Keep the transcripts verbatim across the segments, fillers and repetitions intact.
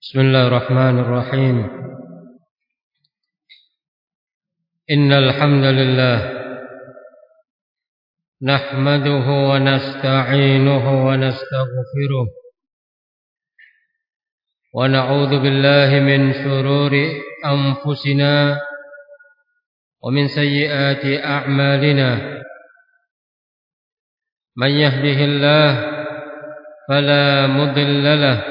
بسم الله الرحمن الرحيم إن الحمد لله نحمده ونستعينه ونستغفره ونعوذ بالله من شرور أنفسنا ومن سيئات أعمالنا من يهده الله فلا مضل له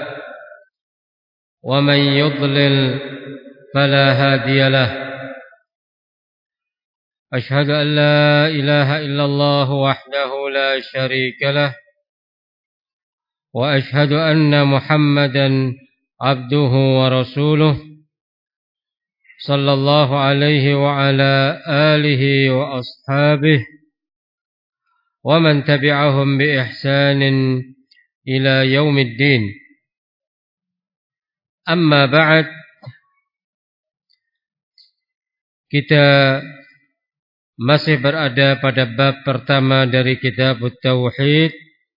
ومن يضلل فلا هادي له أشهد أن لا إله إلا الله وحده لا شريك له وأشهد أن محمدا عبده ورسوله صلى الله عليه وعلى آله وأصحابه ومن تبعهم بإحسان إلى يوم الدين. Amma ba'd, kita masih berada pada bab pertama dari kitab Tauhid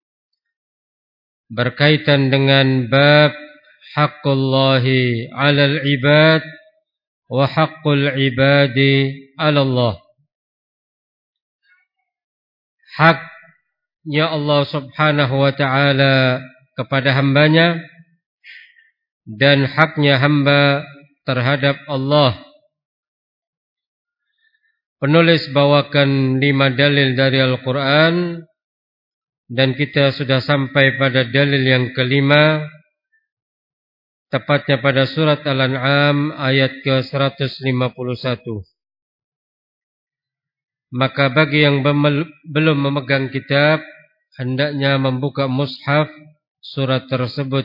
berkaitan dengan bab haqqullahi 'alal ibad wa haqqul ibadi 'ala Allah. Haknya Allah Subhanahu wa taala kepada hambanya dan haknya hamba terhadap Allah. Penulis bawakan lima dalil dari Al-Quran dan kita sudah sampai pada dalil yang kelima, tepatnya pada surat Al-An'am ayat ke seratus lima puluh satu. Maka bagi yang belum memegang kitab, hendaknya membuka mushaf surat tersebut.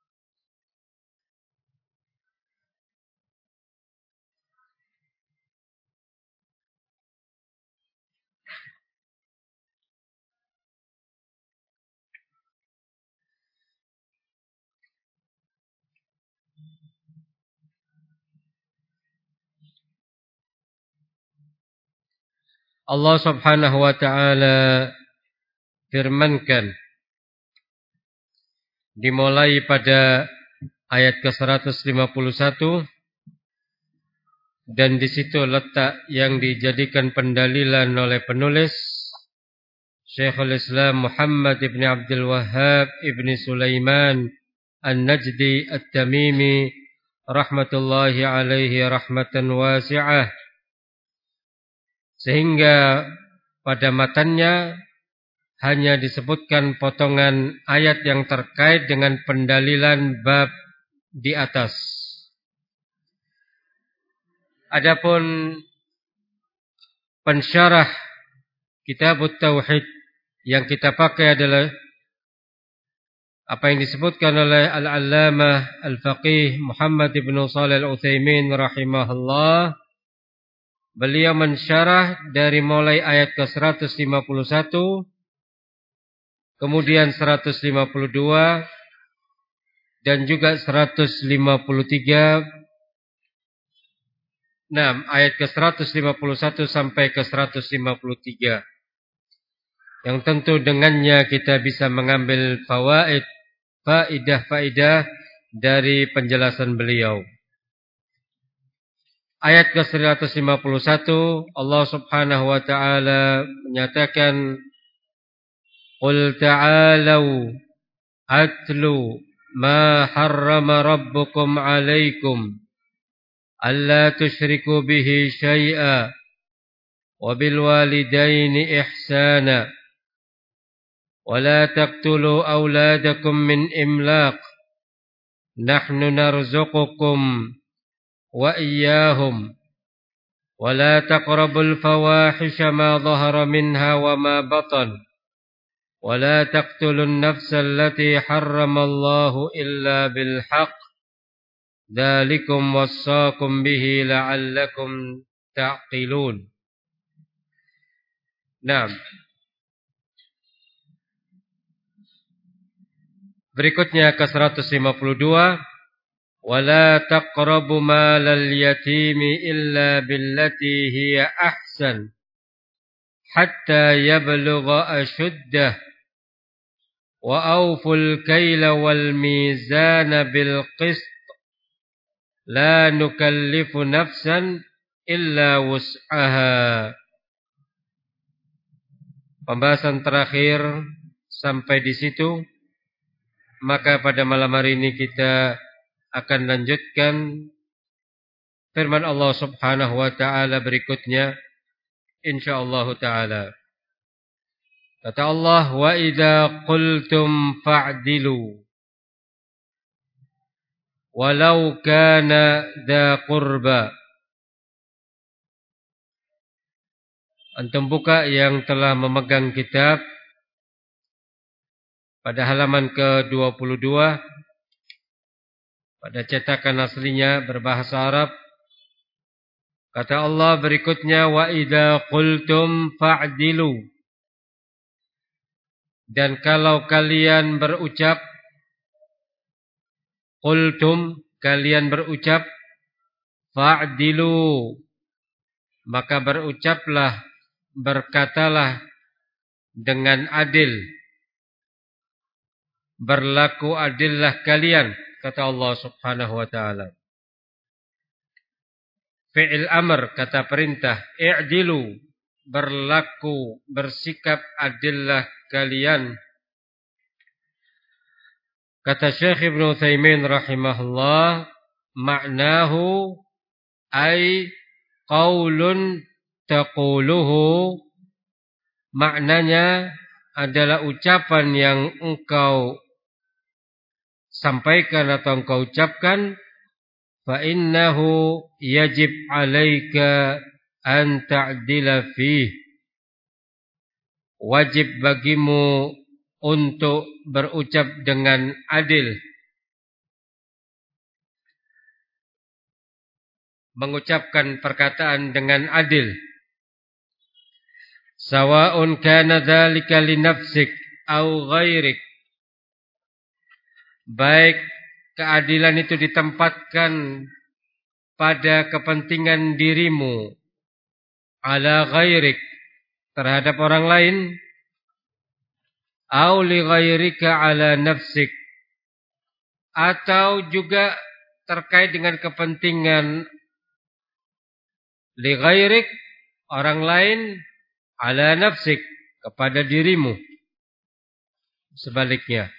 Allah Subhanahu wa taala firmankan dimulai pada ayat ke seratus lima puluh satu, dan di situ letak yang dijadikan pendalilan oleh penulis Syekhul Islam Muhammad ibn Abdul Wahhab ibn Sulaiman An-Najdi At-Tamimi rahmatullahi alaihi rahmatan wasi'ah. Sehingga pada matannya hanya disebutkan potongan ayat yang terkait dengan pendalilan bab di atas. Adapun pensyarah kitab Tauhid yang kita pakai adalah apa yang disebutkan oleh Al-Allamah Al-Faqih Muhammad ibn Shalih Al-Utsaimin rahimahullah. Beliau mensyarah dari mulai ayat ke seratus lima puluh satu, kemudian seratus lima puluh dua, dan juga seratus lima puluh tiga. Nah, ayat ke seratus lima puluh satu sampai ke seratus lima puluh tiga. Yang tentu dengannya kita bisa mengambil fawaid, faidah-faidah dari penjelasan beliau. Ayat ke seratus lima puluh satu, Allah Subhanahu wa taala menyatakan, "Qul ta'alu atlu ma harrama rabbukum 'alaikum alla tusyriku bihi syai'a wa bil walidaini ihsana wa la taqtulu awladakum min imlaq nahnu narzuqukum wa iyyahum wa la taqrabul fawahisha ma dhahara minha wa ma batan wa la taqtulun nafsa allati harramallahu illa bil haqq dzalikum wassaakum bihi la'allakum ta'qilun." Nah, berikutnya ke seratus lima puluh dua, وَلَا تَقْرَبُوا مَالَ الْيَتِيمِ إِلَّا بِالَّتِي هِيَ أَحْسَنُ حَتَّى يَبْلُغَ أَشُدَّهُ وَأَوْفُوا الْكَيْلَ وَالْمِيزَانَ بِالْقِسْطِ La nukallifu nafsan illa wus'aha. Pembahasan terakhir sampai di situ. Maka pada malam hari ini kita akan lanjutkan firman Allah Subhanahu wa taala berikutnya insyaallah taala. Kata Allah, wa idza qultum fa'dilu walau kana dza qurba. Antum buka yang telah memegang kitab pada halaman ke dua puluh dua pada cetakan aslinya berbahasa Arab. Kata Allah berikutnya, wa idza qultum fa'dilu. Dan kalau kalian berucap, qultum, kalian berucap, fa'dilu, maka berucaplah, berkatalah dengan adil. Berlaku adillah kalian, kata Allah Subhanahu wa taala. Fi'il amr, kata perintah, i'dilu, berlaku, bersikap adillah kalian. Kata Syekh Ibnu Utsaimin rahimahullah, maknahu ay qaulun taquluhu, maknanya adalah ucapan yang engkau sampaikan atau engkau ucapkan, fa innahu yajib 'alaika an ta'dila fih. Wajib bagimu untuk berucap dengan adil. Mengucapkan perkataan dengan adil. Sawa'un kana dzalika li nafsik au ghairik. Baik keadilan itu ditempatkan pada kepentingan dirimu, ala ghairik, terhadap orang lain, au li ghairika ala nafsik, atau juga terkait dengan kepentingan li ghairik, orang lain, ala nafsik, kepada dirimu. Sebaliknya,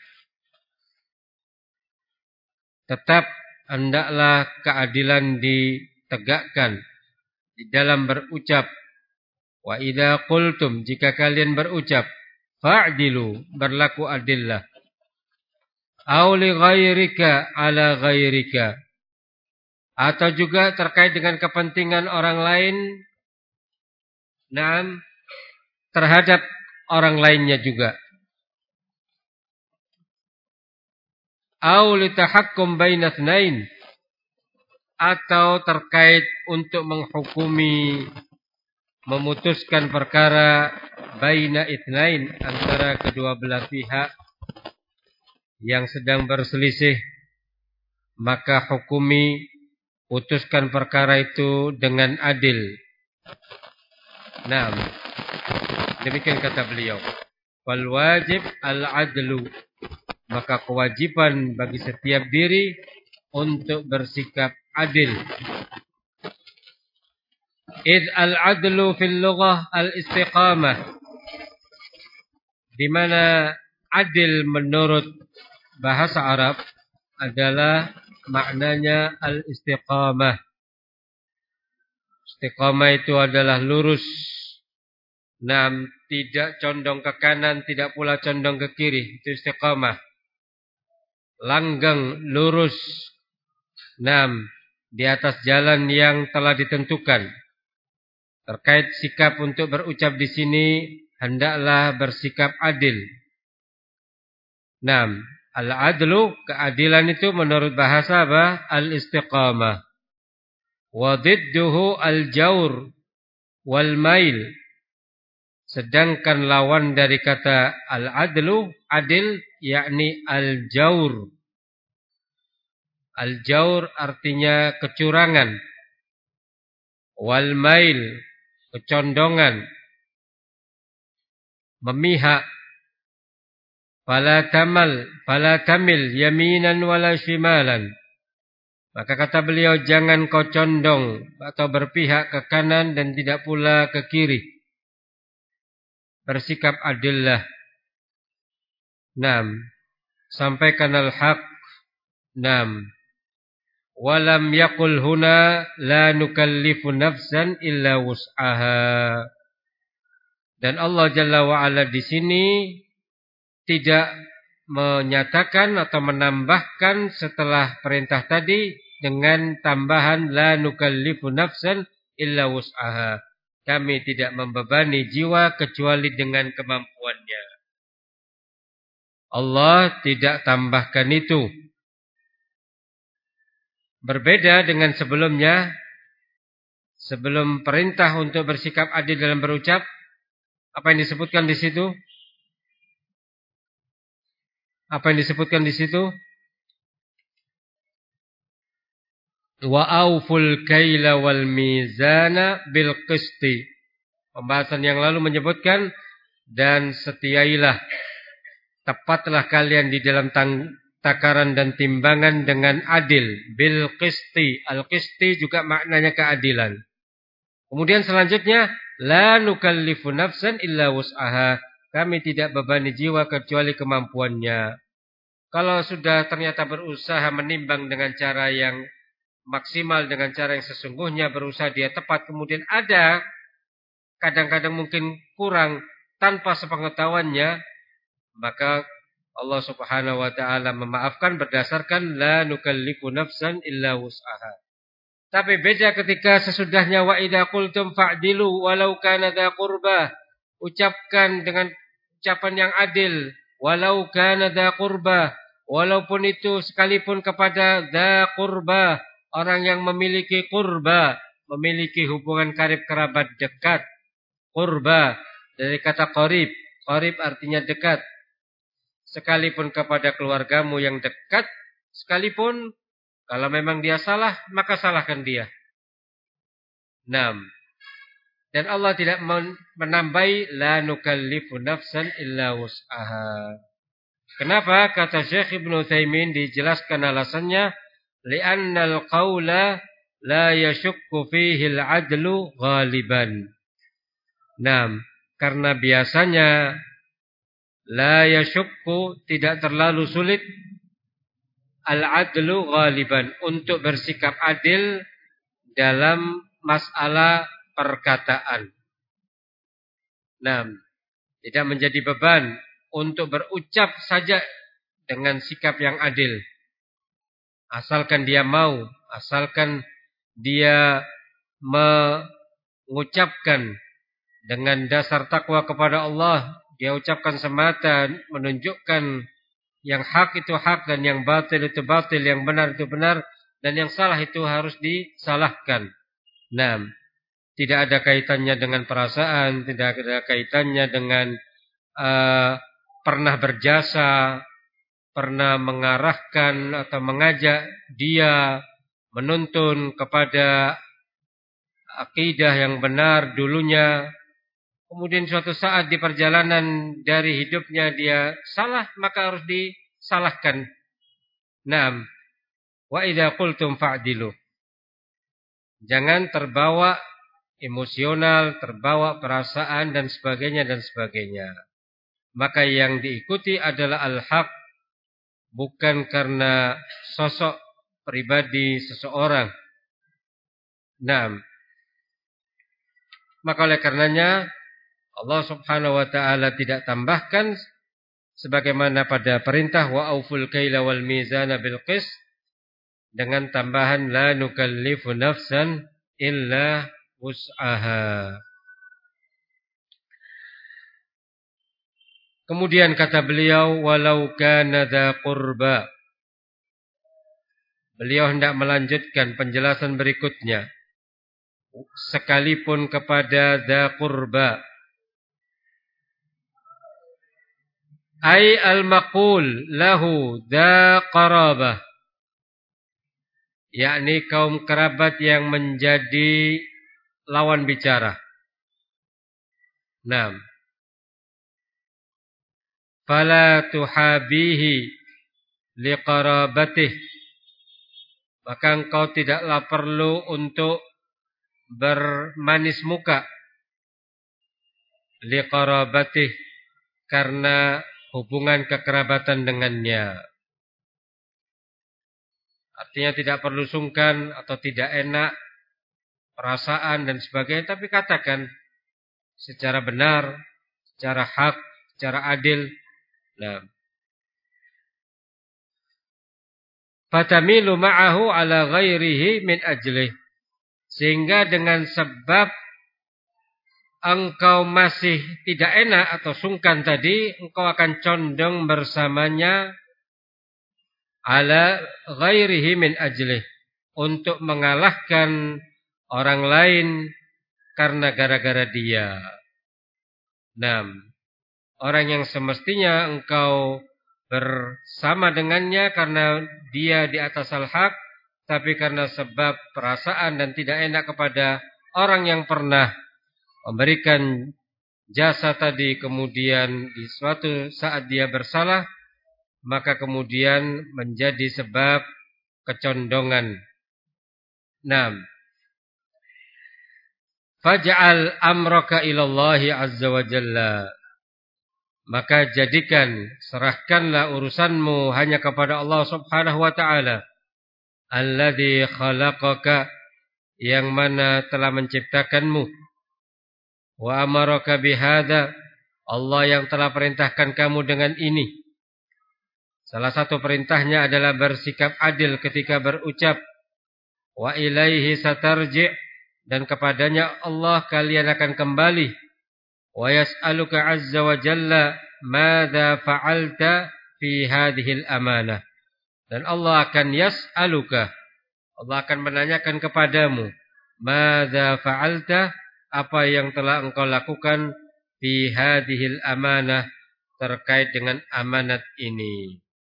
tetap hendaklah keadilan ditegakkan di dalam berucap. Wa idza qultum, jika kalian berucap, fa'dilu, berlaku adillah. Au li ghairika ala ghairika, atau juga terkait dengan kepentingan orang lain, naam, terhadap orang lainnya juga. Au li tahakkum baina tsnain, atau terkait untuk menghukumi, memutuskan perkara baina itsnain, antara kedua belah pihak yang sedang berselisih, maka hukumi, putuskan perkara itu dengan adil. Nah, demikian kata beliau. Wal wajib al-adlu, maka kewajiban bagi setiap diri untuk bersikap adil. Id al-adlu fil lughah al-istiqamah, di mana adil menurut bahasa Arab adalah maknanya al-istiqamah. Istiqamah itu adalah lurus. Nam, tidak condong ke kanan, tidak pula condong ke kiri. Itu istiqamah. Langgeng, lurus. Nam, di atas jalan yang telah ditentukan. Terkait sikap untuk berucap di sini, hendaklah bersikap adil. Nam, al-adlu, keadilan itu menurut bahasa apa? Al-istiqamah. Wa didduhu al-jawr wal mail. Sedangkan lawan dari kata al-adlu, adil, yakni al-jawr. Al-jawr artinya kecurangan. Wal mail, kecondongan. Memihak. Fala tamal, fala tamil yaminan wala shimalan. Maka kata beliau, jangan kau condong atau berpihak ke kanan dan tidak pula ke kiri. Bersikap adillah. Naam. Sampaikan al-haq. Naam. Walam yaqul huna la nukallifu nafsan illa wus'aha. Dan Allah Jalla wa'ala di sini tidak menyatakan atau menambahkan setelah perintah tadi dengan tambahan la nukallifu nafsan illa wus'aha. Kami tidak membebani jiwa kecuali dengan kemampuannya. Allah tidak tambahkan itu. Berbeda dengan sebelumnya, sebelum perintah untuk bersikap adil dalam berucap, apa yang disebutkan di situ? Apa yang disebutkan di situ? Wa auful kaila wal mizana bil qisti. Pembahasan yang lalu menyebutkan dan setiailah, tepatlah kalian di dalam tang takaran dan timbangan dengan adil. Bil qisti. Al-qisti juga maknanya keadilan. Kemudian selanjutnya, la nukallifu nafsan illa wus'aha. Kami tidak bebani jiwa kecuali kemampuannya. Kalau sudah ternyata berusaha menimbang dengan cara yang maksimal, dengan cara yang sesungguhnya, berusaha dia tepat, kemudian ada kadang-kadang mungkin kurang tanpa sepengetahuannya, maka Allah Subhanahu wa taala memaafkan berdasarkan la nukallifu nafsan illa wus'aha. Tapi beda ketika sesudahnya wa idza qultum fa'dilu walau kana dza qurbah. Ucapkan dengan ucapan yang adil, walau kana dza qurbah, walaupun itu sekalipun kepada dza qurbah, orang yang memiliki qurba, memiliki hubungan karib kerabat dekat. Qurba dari kata qarib. Qarib artinya dekat. Sekalipun kepada keluargamu yang dekat, sekalipun kalau memang dia salah, maka salahkan dia. Naam. Dan Allah tidak menambahi la nukallifu nafsan illa wus'aha. Kenapa? Kata Syekh Ibnu Utsaimin, dijelaskan alasannya, li'annal qawla la yashukku fihi al-'adlu ghaliban. Naam, karena biasanya la yashukku, tidak terlalu sulit, al-'adlu ghaliban, untuk bersikap adil dalam masalah perkataan. Nah, tidak menjadi beban untuk berucap saja dengan sikap yang adil. Asalkan dia mau, asalkan dia mengucapkan dengan dasar takwa kepada Allah, dia ucapkan semata menunjukkan yang hak itu hak dan yang batil itu batil, yang benar itu benar dan yang salah itu harus disalahkan. Nah, tidak ada kaitannya dengan perasaan, tidak ada kaitannya dengan uh, pernah berjasa, pernah mengarahkan atau mengajak dia menuntun kepada akidah yang benar dulunya. Kemudian suatu saat di perjalanan dari hidupnya dia salah, maka harus disalahkan. Naam. Wa idza qultum fa'dilu. Jangan terbawa emosional, terbawa perasaan dan sebagainya dan sebagainya. Maka yang diikuti adalah al-haq, bukan karena sosok pribadi seseorang. Naam. Maka oleh karenanya Allah Subhanahu wa taala tidak tambahkan sebagaimana pada perintah wa auful kaila wal mizana bil qis, dengan tambahan la nukallifu nafsan illa wus'aha. Kemudian kata beliau, walau kana dza qurba. Beliau hendak melanjutkan penjelasan berikutnya. Sekalipun kepada dza qurba. Ai al-maqul lahu dza qarabah. Yakni kaum kerabat yang menjadi lawan bicara. Naam. Fala tuhabihi liqarabatih. maka engkau tidaklah perlu untuk bermanis muka liqarabatih, karena hubungan kekerabatan dengannya. Artinya tidak perlu sungkan atau tidak enak perasaan dan sebagainya, tapi katakan secara benar, secara hak, secara adil. Nah, fatamilu ma'ahu ala ghairihi min ajlih, sehingga dengan sebab engkau masih tidak enak atau sungkan tadi, engkau akan condong bersamanya ala ghairihi min ajlih, untuk mengalahkan orang lain karena gara-gara dia. Nah, orang yang semestinya engkau bersama dengannya karena dia di atas al-haq, tapi karena sebab perasaan dan tidak enak kepada orang yang pernah memberikan jasa tadi, kemudian di suatu saat dia bersalah, maka kemudian menjadi sebab kecondongan. Nah, faj'al amraka ilallahi azza wa jalla, maka jadikan, serahkanlah urusanmu hanya kepada Allah subhanahu wa ta'ala, alladzi khalaqaka, yang mana telah menciptakanmu, wa amaraka bihadza, Allah yang telah perintahkan kamu dengan ini. Salah satu perintahnya adalah bersikap adil ketika berucap, wa ilaihi satarji', dan kepadanya Allah kalian akan kembali. Wa yas'aluka azza wa jalla madza fa'alta fi hadhil amanah, dan Allah akan yas'aluka, Allah akan menanyakan kepadamu, madza fa'alta, apa yang telah engkau lakukan, fi hadhil amanah, terkait dengan amanat ini.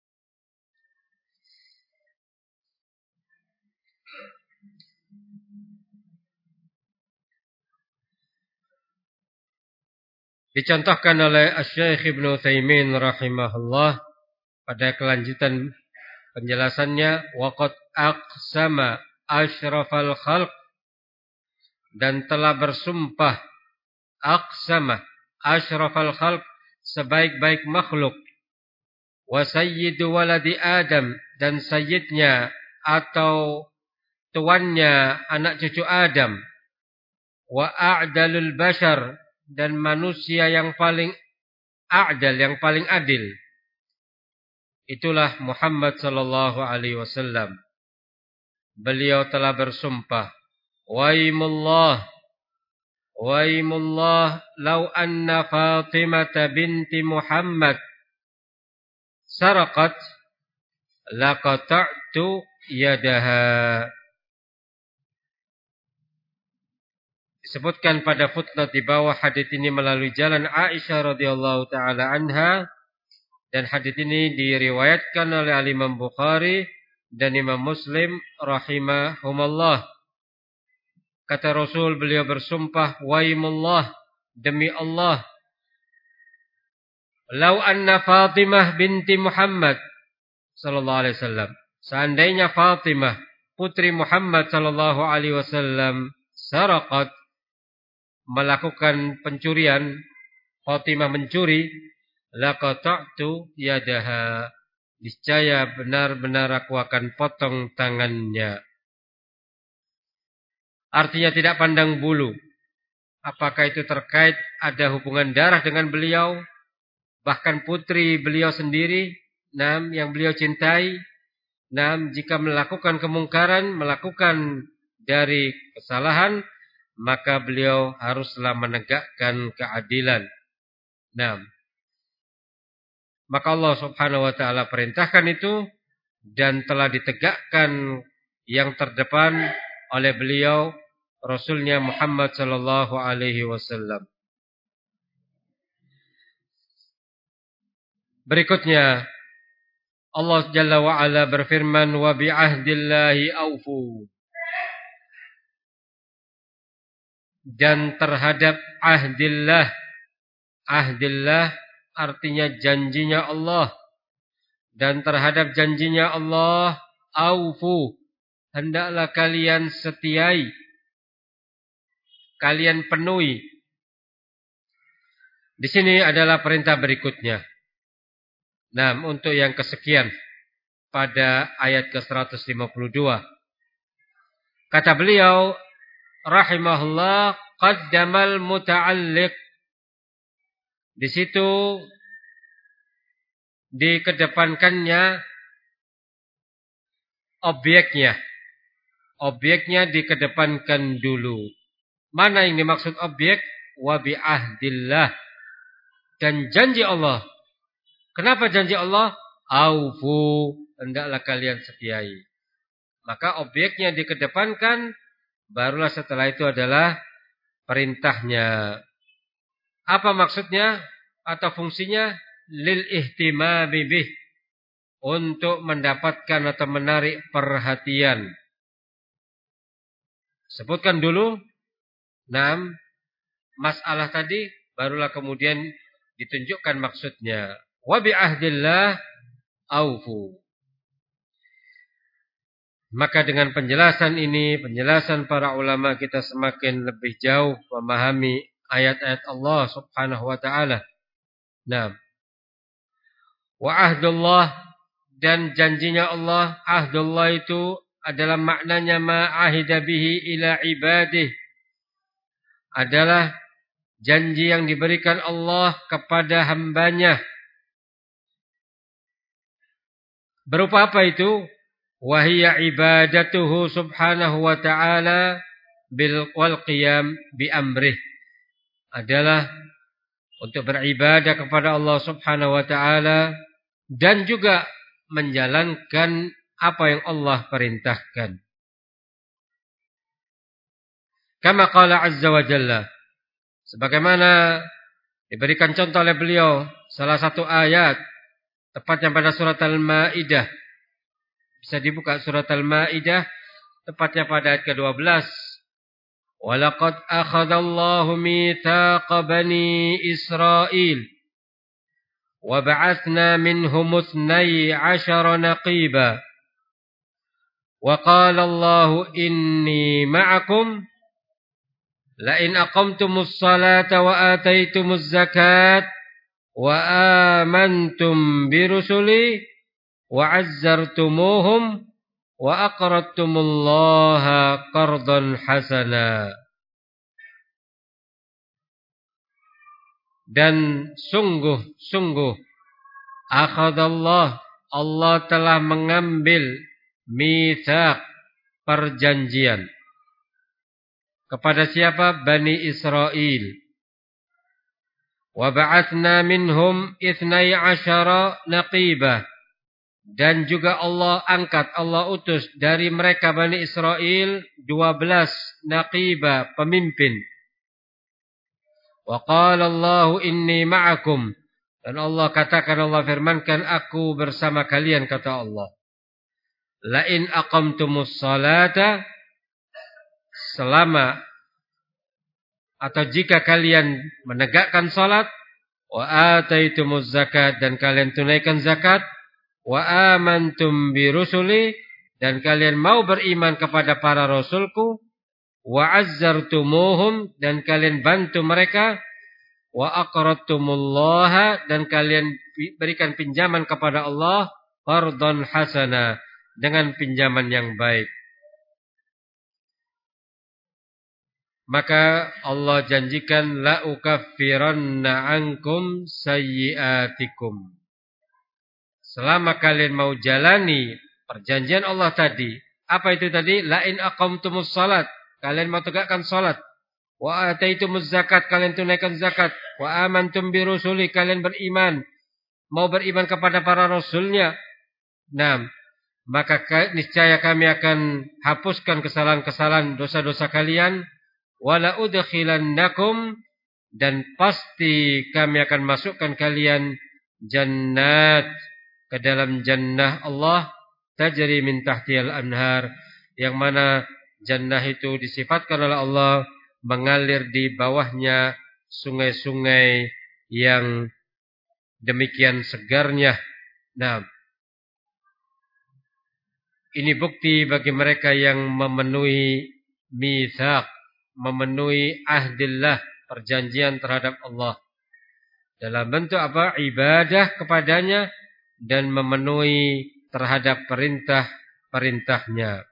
Dicontohkan oleh Asy-Syaikh Ibnu Utsaimin rahimahullah pada kelanjutan penjelasannya, waqad aqsama asyrafal khalq, dan telah bersumpah, aqsama asyrafal khalq, sebaik-baik makhluk, wa sayyidu waladi Adam, dan sayyidnya atau tuannya anak cucu Adam, wa a'dalul bashar, dan manusia yang paling a'dal, yang paling adil, itulah Muhammad sallallahu alaihi wasallam. Beliau telah bersumpah, waimullah, waimullah, law anna Fatimah binti Muhammad saraqat laqata'tu yadaha. Disebutkan pada footnote di bawah, hadits ini melalui jalan Aisyah radhiyallahu taala anha, dan hadits ini diriwayatkan oleh Imam Bukhari dan Imam Muslim rahimahumallah. Kata Rasul, beliau bersumpah, waimullah, demi Allah, lau anna Fatimah binti Muhammad sallallahu alaihi wasallam, seandainya Fatimah putri Muhammad sallallahu alaihi wasallam saraqat, melakukan pencurian, Fatimah mencuri, laqata'tu yadaha, niscaya benar-benar aku akan potong tangannya. Artinya tidak pandang bulu, apakah itu terkait ada hubungan darah dengan beliau, bahkan putri beliau sendiri, nam, yang beliau cintai, nam, jika melakukan kemungkaran, melakukan dari kesalahan, maka beliau haruslah menegakkan keadilan. Nah, maka Allah subhanahu wa ta'ala perintahkan itu, dan telah ditegakkan yang terdepan oleh beliau, Rasulnya Muhammad sallallahu alaihi wasallam. Berikutnya, Allah Jalla wa'ala berfirman, wa bi'ahdillahi awfu, dan terhadap ahdillah, ahdillah artinya janjinya Allah, dan terhadap janjinya Allah, awfu, hendaklah kalian setiai, kalian penuhi. Di sini adalah perintah berikutnya. Nah, untuk yang kesekian pada ayat ke seratus lima puluh dua. Kata beliau rahimahullah, qaddamal muta'alliq. Di situ dikedepankannya objeknya. Objeknya dikedepankan dulu. Mana yang dimaksud objek? Wa bi ahdillah. Dan janji Allah. Kenapa janji Allah? Aufu, hendaklah kalian setiai. Maka objeknya dikedepankan, barulah setelah itu adalah perintahnya. Apa maksudnya atau fungsinya? Lil ihtimami bih, untuk mendapatkan atau menarik perhatian. Sebutkan dulu enam masalah tadi, barulah kemudian ditunjukkan maksudnya. Wa bi ahdillah aufu. Maka dengan penjelasan ini, penjelasan para ulama, kita semakin lebih jauh memahami ayat-ayat Allah Subhanahu wa taala. Nah, wa ahdullah, dan janjinya Allah. Ahdullah itu adalah maknanya ma'ahida bihi ila ibadih, adalah janji yang diberikan Allah kepada hambanya. Berupa apa itu? Wahiyya ibadatuhu subhanahu wa ta'ala bil wal qiyam bi amrih, adalah untuk beribadah kepada Allah subhanahu wa ta'ala dan juga menjalankan apa yang Allah perintahkan. Kama qala azza wa jalla, sebagaimana diberikan contoh oleh beliau salah satu ayat, tepatnya pada surat Al-Maidah. Bisa dibuka surat Al-Maidah, tepatnya pada ayat ke dua belas. Walaqad akhadallahu mitsaqa bani Israil wa ba'atsna minhum ithnay ashara naqiba wa qala Allahu inni ma'akum la in aqamtumus salata wa ataitumuz zakat wa amantum bi rusuli wa 'azzartumuhum wa aqradtumullaha qardan hasana. Dan sungguh-sungguh akhadallah, Allah telah mengambil mitsaq, perjanjian. Kepada siapa? Bani Israel. Wa ba'atsna minhum ithnai asyara naqibah. Dan juga Allah angkat, Allah utus dari mereka Bani Israel dua belas naqibah, pemimpin. Wa qala Allahu inni ma'akum. Dan Allah katakan, Allah firmankan, aku bersama kalian, kata Allah. La in aqamtumus salata, selama atau jika kalian menegakkan salat, wa ataitumuz zakat, dan kalian tunaikan zakat, wa amantum bi rusuli, dan kalian mau beriman kepada para rasulku, wa azzartumuhum, dan kalian bantu mereka, wa aqradtumullaha, dan kalian berikan pinjaman kepada Allah, qardan hasana, dengan pinjaman yang baik. Maka Allah janjikan, la ukaffiranna ankum sayyiatikum. Selama kalian mau jalani perjanjian Allah tadi. Apa itu tadi? La in aqamtumus salat, kalian mau tegakkan salat. Wa ataitumuz zakat, kalian tunaikan zakat. Wa amantum bi rusuli, kalian beriman, mau beriman kepada para rasulnya. Nah, maka niscaya kami akan hapuskan kesalahan-kesalahan, dosa-dosa kalian. Wala udkhilannakum, dan pasti kami akan masukkan kalian jannat, ke dalam jannah Allah, tajri min tahtiyal anhar, yang mana jannah itu disifatkan oleh Allah mengalir di bawahnya sungai-sungai yang demikian segarnya. Nah, Ini bukti bagi mereka yang memenuhi mitsaq, memenuhi ahdillah, perjanjian terhadap Allah. Dalam bentuk apa? Ibadah kepadanya dan memenuhi terhadap perintah-perintahnya.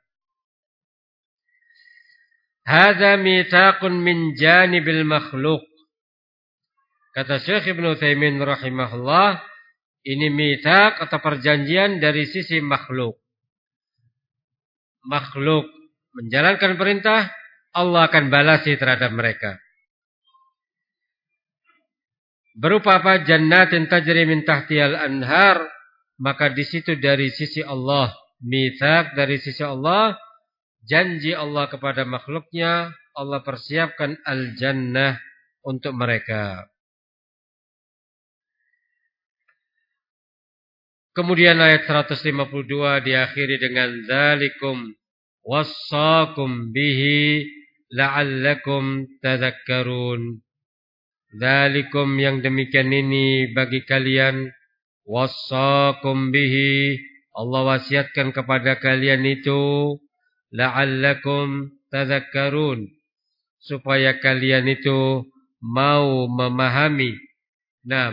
Hadza mitsaqun min janibil makhluk. Kata Syekh Ibnu Utsaimin rahimahullah, ini mitsaq atau perjanjian dari sisi makhluk. Makhluk menjalankan perintah, Allah akan balasi terhadap mereka. Berupa apa? Jannatin tajri min tahtihal anhar. Maka di situ dari sisi Allah, mitsaq dari sisi Allah, janji Allah kepada makhluknya, Allah persiapkan al-jannah untuk mereka. Kemudian ayat seratus lima puluh dua diakhiri dengan dzalikum wassaakum bihi la'allakum tadhakkarun. Dzalikum yang demikian ini bagi kalian, wassaakum bihi Allah wasiatkan kepada kalian itu, la'allakum tadhakkarun supaya kalian itu mau memahami. Nah,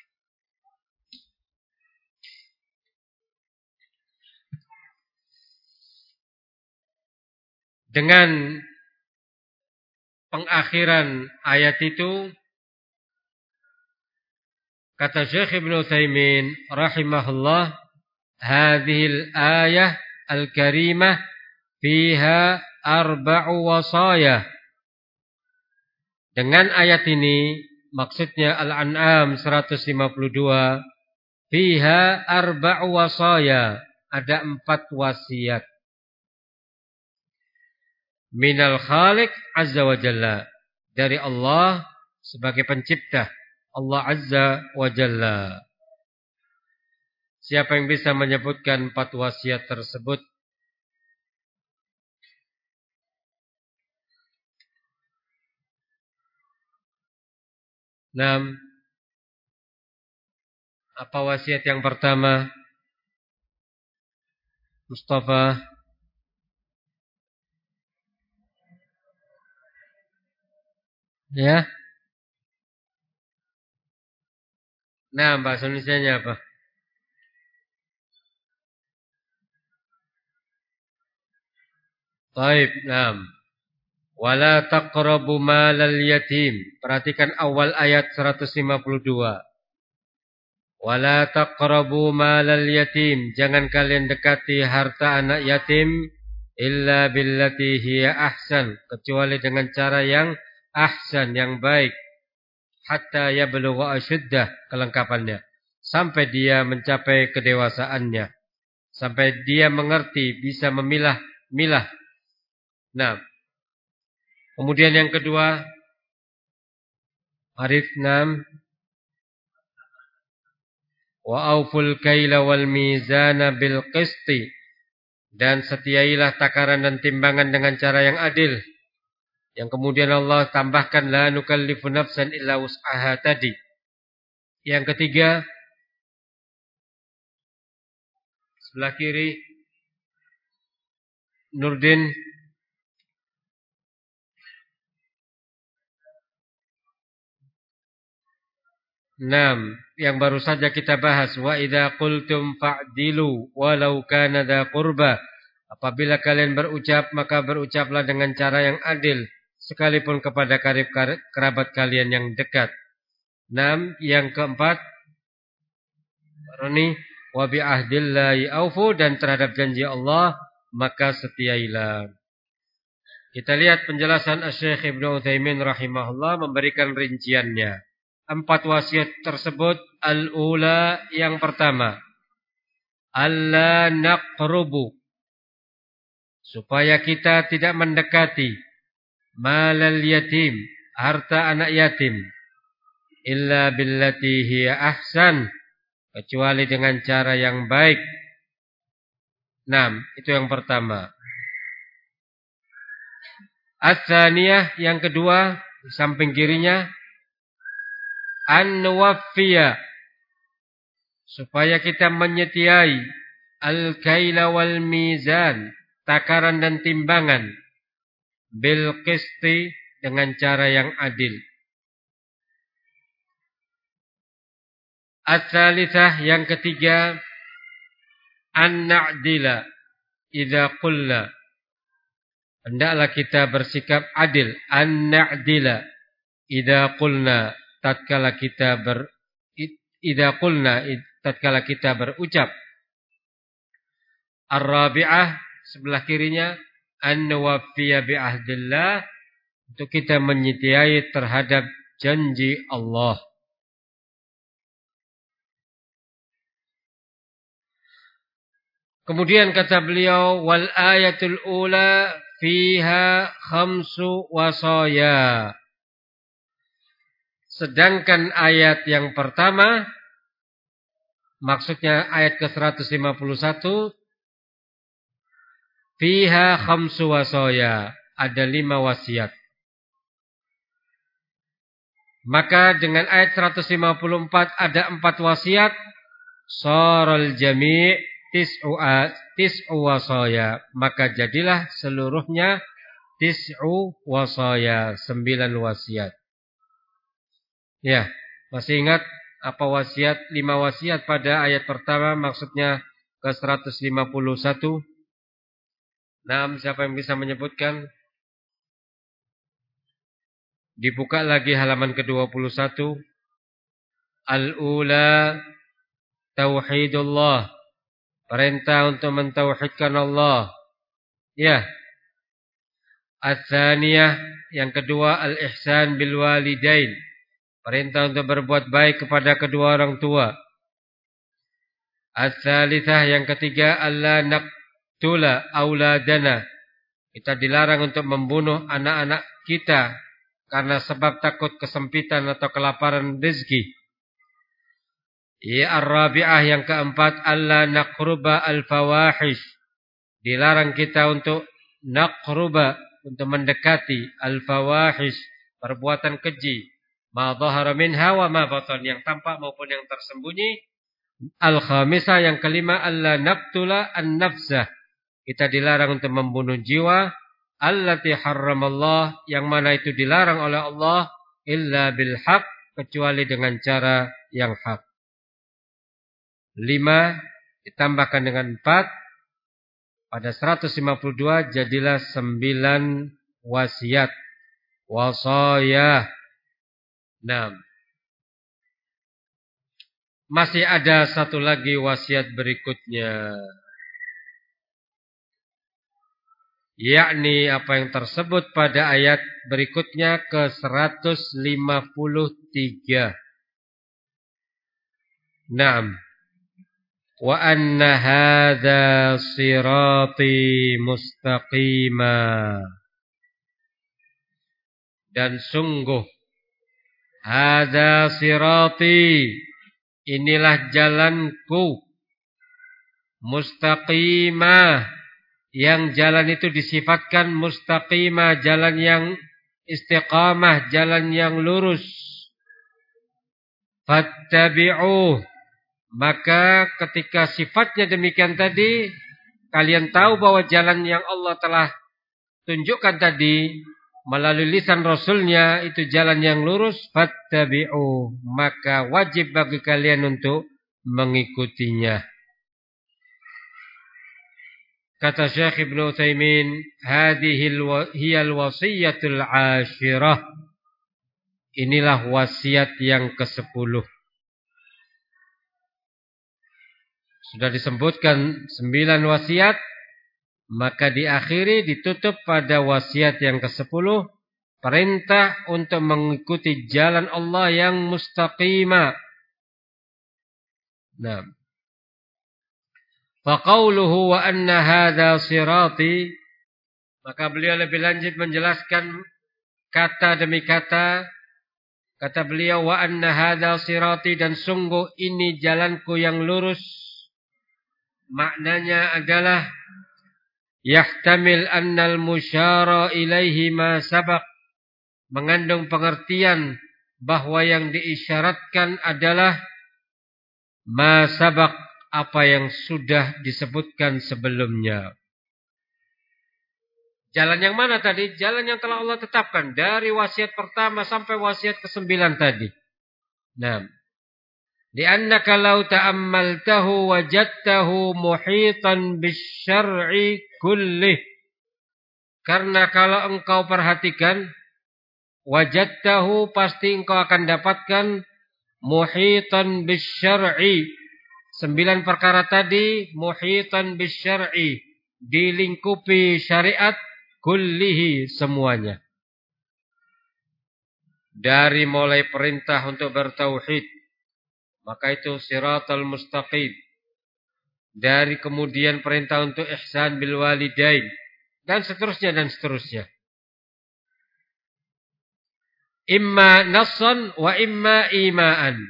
dengan pengakhiran ayat itu, kata Syekh Ibnu Utsaimin rahimahullah, hadhil ayah al-karimah fiha arba'u wasaya. Dengan ayat ini maksudnya Al-An'am seratus lima puluh dua, fiha arba'u wasaya, ada empat wasiat. Minal Khaliq Azza wa Jalla, dari Allah sebagai pencipta, Allah Azza wa Jalla. Siapa yang bisa menyebutkan empat wasiat tersebut? Naam. Apa wasiat yang pertama? Mustafa. Ya. Nah, bahasa Indonesianya apa? Taib, naam. Wala taqrabu malal yatim. Perhatikan awal ayat seratus lima puluh dua. Wala taqrabu malal yatim. Jangan kalian dekati harta anak yatim illa billati hiya ahsan, kecuali dengan cara yang ahsan, yang baik. Hatta yablugha asyuddah, kelengkapannya, sampai dia mencapai kedewasaannya, sampai dia mengerti, bisa memilah-milah. Nah, kemudian yang kedua, Arif enam, wa auful kaila wal mizana bil qisti, dan setiailah takaran dan timbangan dengan cara yang adil. Yang kemudian Allah tambahkan la nukallifu nafsan illa wus'aha tadi. Yang ketiga, sebelah kiri, Nurdin. Enam, yang baru saja kita bahas, wa idza qultum fa'dilu walau kana dza qurba. Apabila kalian berucap, maka berucaplah dengan cara yang adil, sekalipun kepada karib kerabat kalian yang dekat. Enam, yang keempat, Roni, wa bi ahdillahi aufu, dan terhadap janji Allah maka setiailah. Kita lihat penjelasan Asy-Syaikh Ibnu Utsaimin rahimahullah memberikan rinciannya. Empat wasiat tersebut, al-ula, yang pertama, alla naqrubu, supaya kita tidak mendekati malal yatim, harta anak yatim, illa billati hiya ahsan, kecuali dengan cara yang baik. Enam, itu yang pertama. Ats-tsaniyah, yang kedua, di samping kirinya, an-nuwaffiya, supaya kita menyetiai al-kaila wal mizan, takaran dan timbangan, bil qisti, dengan cara yang adil. Ats-tsalitsah, yang ketiga, an na'dila idza qulna, hendaklah kita bersikap adil. An na'dila idza qulna, tatkala kita ber idza qulna, tatkala kita berucap. Ar-rabi'ah, sebelah kirinya, an nuwaffiya bi ahdillah, untuk kita menyetiai terhadap janji Allah. Kemudian kata beliau, wal ayatul ula fiha khamsu wasaya. Sedangkan ayat yang pertama, maksudnya ayat ke seratus lima puluh satu, fiha khamsu wasaya, ada lima wasiat. Maka dengan ayat seratus lima puluh empat ada empat wasiat, saral jami' tis'u tis'u wasaya, maka jadilah seluruhnya tis'u wasaya, sembilan wasiat. Ya, masih ingat apa wasiat, lima wasiat pada ayat pertama, maksudnya ke seratus lima puluh satu. Nah, siapa yang bisa menyebutkan? Dibuka lagi halaman ke dua puluh satu. Al-ula tauhidullah, perintah untuk mentauhidkan Allah. Ya. Ats-tsaniyah, yang kedua, al-ihsan bil walidain, perintah untuk berbuat baik kepada kedua orang tua. Ats-tsalitsah, yang ketiga, alla naqtula auladana, kita dilarang untuk membunuh anak-anak kita karena sebab takut kesempitan atau kelaparan rezeki. Ya, ar-rabi'ah, yang keempat, alla naqruba al-fawahish, dilarang kita untuk naqruba, untuk mendekati al-fawahish, perbuatan keji, ma dhahara minha wa ma batan, yang tampak maupun yang tersembunyi. Al-khamisah, yang kelima, alla naqtula an-nafsah, kita dilarang untuk membunuh jiwa, allati harramallah, yang mana itu dilarang oleh Allah, illa bil haq, kecuali dengan cara yang hak. Lima ditambahkan dengan empat, pada seratus lima puluh dua jadilah sembilan wasiat, wasaya. Nah, masih ada satu lagi wasiat berikutnya, yakni apa yang tersebut pada ayat berikutnya ke seratus lima puluh tiga. Naam. Wa anna hadza sirati mustaqima, dan sungguh hadza sirati, inilah jalanku, mustaqima, yang jalan itu disifatkan mustaqima, jalan yang istiqamah, jalan yang lurus. Fattabi'uh, maka ketika sifatnya demikian tadi, kalian tahu bahwa jalan yang Allah telah tunjukkan tadi melalui lisan Rasulnya itu jalan yang lurus, fattabi'u, maka wajib bagi kalian untuk mengikutinya. Kata Syekh Ibnu Utsaimin, hadhihi hiyal wasiyatul ashirah, inilah wasiat yang kesepuluh. Sudah disebutkan sembilan wasiat, maka diakhiri, ditutup pada wasiat yang kesepuluh, perintah untuk mengikuti jalan Allah yang mustaqimah. Nah, faqauluhu wa anna hadza sirati, maka beliau lebih lanjut menjelaskan kata demi kata. Kata beliau, wa anna hadza sirati, dan sungguh ini jalanku yang lurus. Maknanya adalah yahtamil annal musyara ilaihi ma sabaq, mengandung pengertian bahwa yang diisyaratkan adalah ma sabaq, apa yang sudah disebutkan sebelumnya. Jalan yang mana tadi? Jalan yang telah Allah tetapkan dari wasiat pertama sampai wasiat kesembilan tadi. Nah, li'annaka law ta'ammaltahu wajadtahu muhitan bisyar'i kullih. Karena kalau engkau perhatikan, wajadtahu pasti engkau akan dapatkan muhitan bisyar'i. Sembilan perkara tadi muhitan bisyar'i, dilingkupi syariat kullihi semuanya. Dari mulai perintah untuk bertauhid, maka itu siratal mustaqim. Dari kemudian perintah untuk ihsan bil walidain, dan seterusnya dan seterusnya. Imma nassan wa imma ima'an.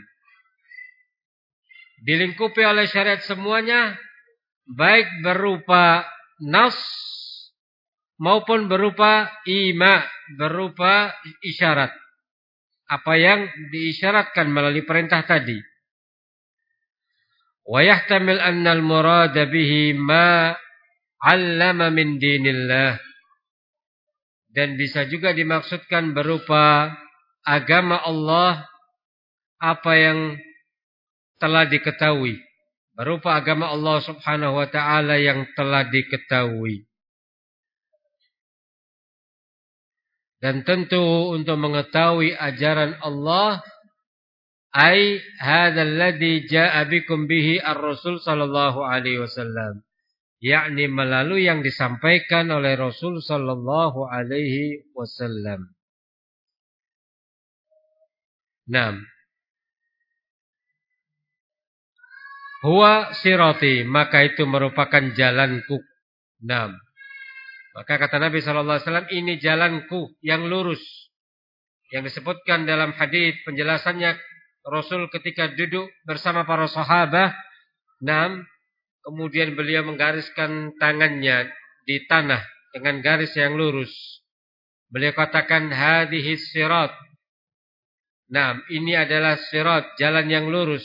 Dilingkupi oleh syariat semuanya, baik berupa nas maupun berupa ima, berupa isyarat. Apa yang diisyaratkan melalui perintah tadi. Wa yahtamil anna al-murada bihi ma 'allama min dinillah. Dan bisa juga dimaksudkan berupa agama Allah apa yang telah diketahui, berupa agama Allah Subhanahu wa taala yang telah diketahui. Dan tentu untuk mengetahui ajaran Allah, ai hadzal ladzi jaa'a bikum bihi ar-rasul sallallahu alaihi wasallam, yakni melalui yang disampaikan oleh Rasul sallallahu alaihi wasallam. Naam. Huwa sirati, maka itu merupakan jalanku. Naam. Maka kata Nabi sallallahu alaihi wasallam, ini jalanku yang lurus. Yang disebutkan dalam hadis penjelasannya Rasul ketika duduk bersama para sahabat, naam, kemudian beliau menggariskan tangannya di tanah dengan garis yang lurus. Beliau katakan hadhihi sirat. Naam, ini adalah sirat, jalan yang lurus.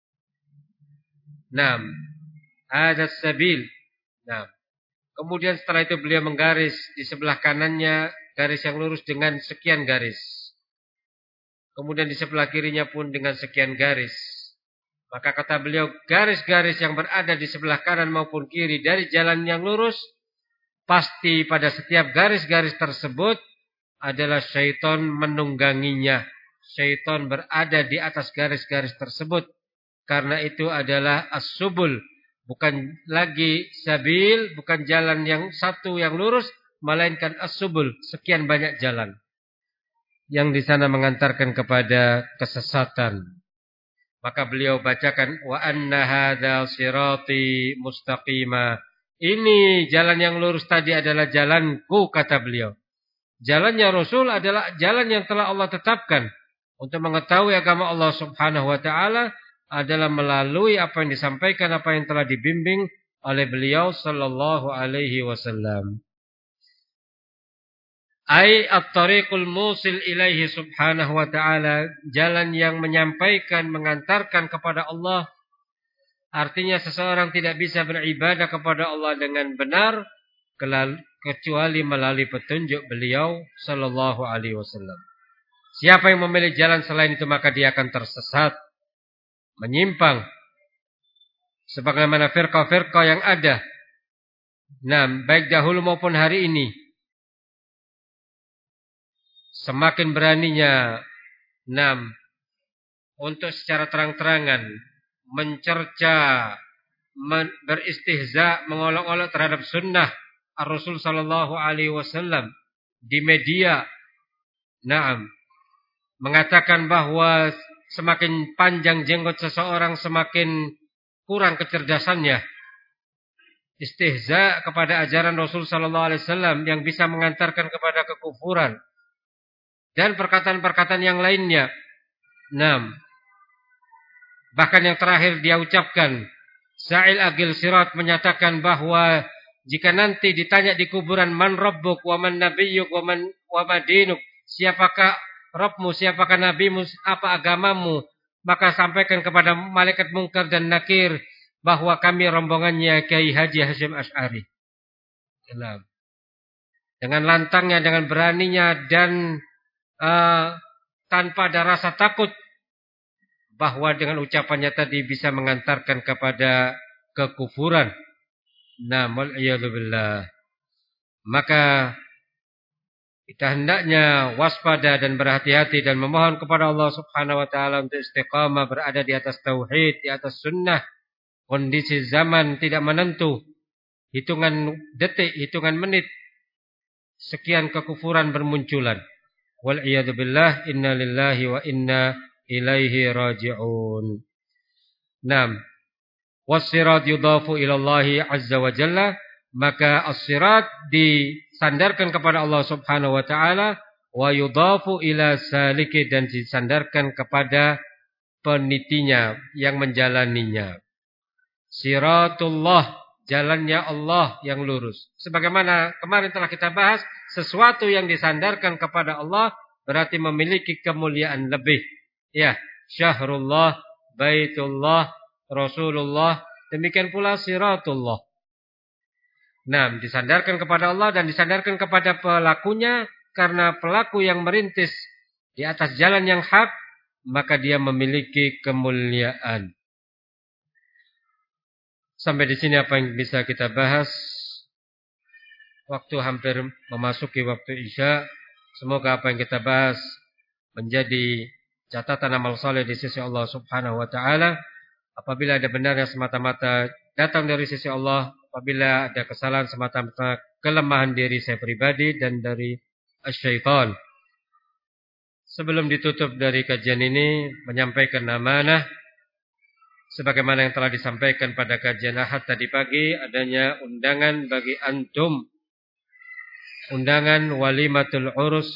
Naam, ada sabil. Naam. Kemudian setelah itu beliau menggaris di sebelah kanannya garis yang lurus dengan sekian garis. Kemudian di sebelah kirinya pun dengan sekian garis. Maka kata beliau, garis-garis yang berada di sebelah kanan maupun kiri dari jalan yang lurus, pasti pada setiap garis-garis tersebut adalah syaitan menungganginya. Syaitan berada di atas garis-garis tersebut. Karena itu adalah as-subul. Bukan lagi sabil, bukan jalan yang satu yang lurus, melainkan as-subul, sekian banyak jalan yang di sana mengantarkan kepada kesesatan. Maka beliau bacakan wa anna hadzal sirati mustaqima. Ini jalan yang lurus tadi adalah jalanku, kata beliau. Jalannya Rasul adalah jalan yang telah Allah tetapkan untuk mengetahui agama Allah Subhanahu wa taala adalah melalui apa yang disampaikan, apa yang telah dibimbing oleh beliau sallallahu alaihi wasallam. Ai at-tariqul musil ilaihi subhanahu wa ta'ala, jalan yang menyampaikan, mengantarkan kepada Allah. Artinya seseorang tidak bisa beribadah kepada Allah dengan benar kecuali melalui petunjuk beliau sallallahu alaihi wasallam. Siapa yang memilih jalan selain itu maka dia akan tersesat, menyimpang sebagaimana firqah-firqah yang ada. Nah, baik dahulu maupun hari ini, semakin beraninya enam untuk secara terang-terangan mencerca, men, beristihza, mengolok-olok terhadap sunnah Ar-Rasul sallallahu alaihi wasallam di media. Naam, mengatakan bahwa semakin panjang jenggot seseorang semakin kurang kecerdasannya. Istihza kepada ajaran Rasul sallallahu alaihi wasallam yang bisa mengantarkan kepada kekufuran. Dan perkataan-perkataan yang lainnya. Naam. Bahkan yang terakhir dia ucapkan, Sa'il Agil Sirat menyatakan bahwa jika nanti ditanya di kuburan, man rabbuk wa man nabiyyuk wa man wa madinuk, siapakah Rabbmu, siapakah nabimu, apa agamamu, maka sampaikan kepada malaikat mungkar dan nakir bahwa kami rombongannya Kiai Haji Hasyim Asy'ari. Dengan lantangnya, dengan beraninya dan uh, tanpa ada rasa takut bahwa dengan ucapannya tadi bisa mengantarkan kepada kekufuran. Nah, wal'iyadzubillah. Maka kita hendaknya waspada dan berhati-hati dan memohon kepada Allah Subhanahu wa taala untuk istiqamah berada di atas tauhid, di atas sunnah. Kondisi zaman tidak menentu. Hitungan detik, hitungan menit sekian kekufuran bermunculan. Wal'iyadzubillah, inna lillahi wa inna ilaihi raji'un. Naam. Was-sirat yudafu ilallahi azza wa jalla. Maka as-sirat disandarkan kepada Allah subhanahu wa ta'ala. Wa yudafu ila saliki, dan disandarkan kepada penitinya yang menjalaninya. Siratullah, jalannya Allah yang lurus. Sebagaimana kemarin telah kita bahas, sesuatu yang disandarkan kepada Allah berarti memiliki kemuliaan lebih. Ya, syahrullah, baitullah, Rasulullah, demikian pula siratullah. Nah, disandarkan kepada Allah dan disandarkan kepada pelakunya, karena pelaku yang merintis di atas jalan yang hak, maka dia memiliki kemuliaan. Sampai di sini apa yang bisa kita bahas. Waktu hampir memasuki waktu Isya. Semoga apa yang kita bahas menjadi catatan amal saleh di sisi Allah Subhanahu wa taala. Apabila ada benarnya semata-mata datang dari sisi Allah, apabila ada kesalahan semata-mata kelemahan diri saya pribadi dan dari syaitan. Sebelum ditutup dari kajian ini, menyampaikan amanah sebagaimana yang telah disampaikan pada kajian Ahad tadi pagi, adanya undangan bagi antum, undangan walimatul urus,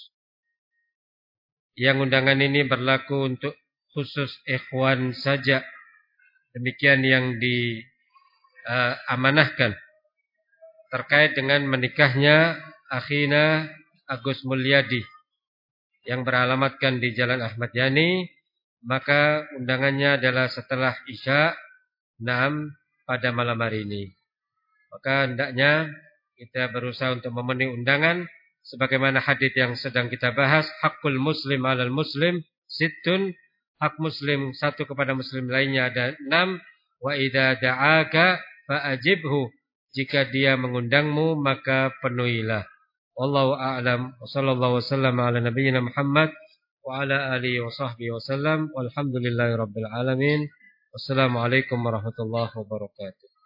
yang undangan ini berlaku untuk khusus ikhwan saja. Demikian yang diamanahkan uh, terkait dengan menikahnya akhina Agus Mulyadi yang beralamatkan di Jalan Ahmad Yani. Maka undangannya adalah setelah Isya enam pada malam hari ini. Maka hendaknya kita berusaha untuk memenuhi undangan sebagaimana hadits yang sedang kita bahas. Hakul muslim alal muslim sittun, hak muslim satu kepada muslim lainnya ada enam. Wa idza da'aka fa'ajibhu, jika dia mengundangmu maka penuhilah. Wallahu a'lam. Wa sallallahu wasallam ala nabiyyina Muhammad wa ala alihi wa sahbihi wasallam. Walhamdulillahi rabbil alamin. Wassalamualaikum warahmatullahi wabarakatuh.